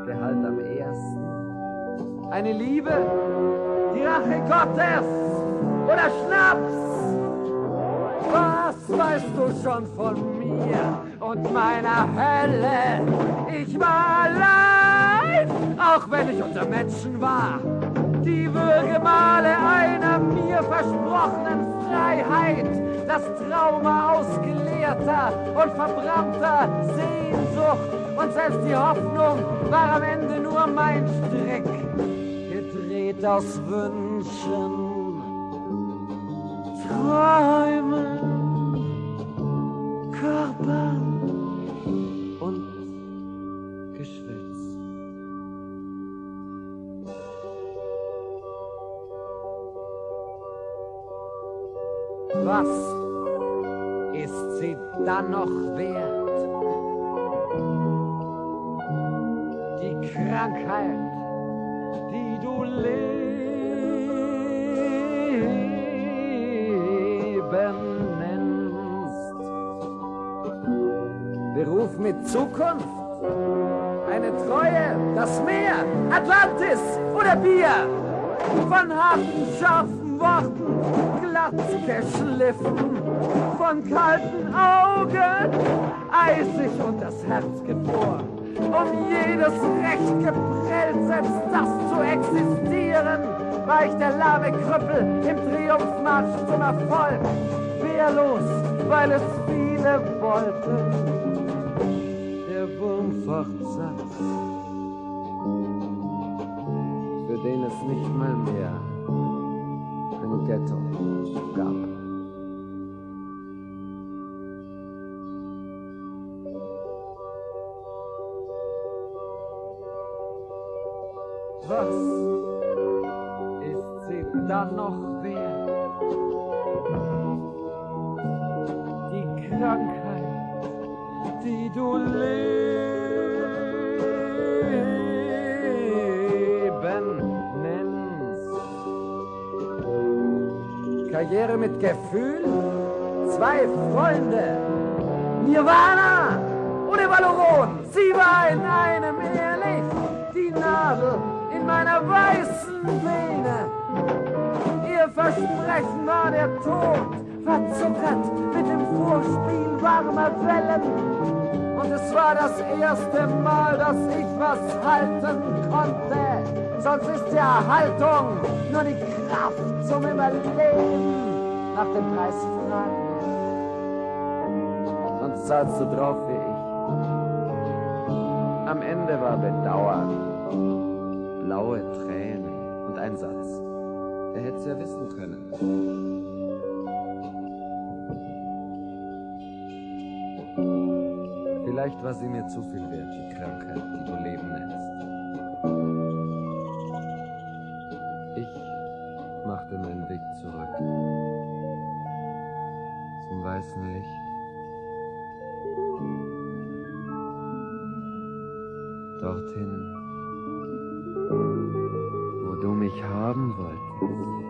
Gehalt am ersten. Eine Liebe, die Rache Gottes oder Schnaps. Was weißt du schon von mir und meiner Hölle? Ich war allein, auch wenn ich unter Menschen war. Die Würgemale einer mir versprochenen Freiheit, das Trauma ausgeleerter und verbrannter Sehnsucht und selbst die Hoffnung war am Ende nur mein Strick, gedreht aus Wünschen, Träumen, Körpern und Geschwätz. Was ist sie dann noch wert? Die Krankheit, die du Leben nennst. Beruf mit Zukunft, eine Treue, das Meer, Atlantis oder Bier. Von harten, scharfen Worten, glatt geschliffen, von kalten Augen, eisig und das Herz gefroren. Jedes Recht geprellt, selbst das zu existieren, war ich der lahme Krüppel im Triumphmarsch zum Erfolg. Wehrlos, weil es viele wollten, der Wurmfortsatz, für den es nicht mal mehr ein Ghetto gab. Was ist sie dann noch wert? Die Krankheit, die du Leben nennst. Karriere mit Gefühl, 2 Freunde, Nirvana oder Valoron, sie war in einem ehrlich. Die Nadel in meiner weißen Vene. Ihr Versprechen war der Tod, verzuckert mit dem Vorspiel warmer Wellen. Und es war das erste Mal, dass ich was halten konnte. Sonst ist ja Haltung nur die Kraft zum Überleben. Nach dem Preis fragen. Sonst zahlst du drauf wie ich. Am Ende war Bedauern, blaue Tränen und ein Satz. Er hätte es ja wissen können. Vielleicht war sie mir zu viel wert, die Krankheit, die du Leben nennst. Ich machte meinen Weg zurück zum weißen Licht. Dorthin, wo du mich haben wolltest.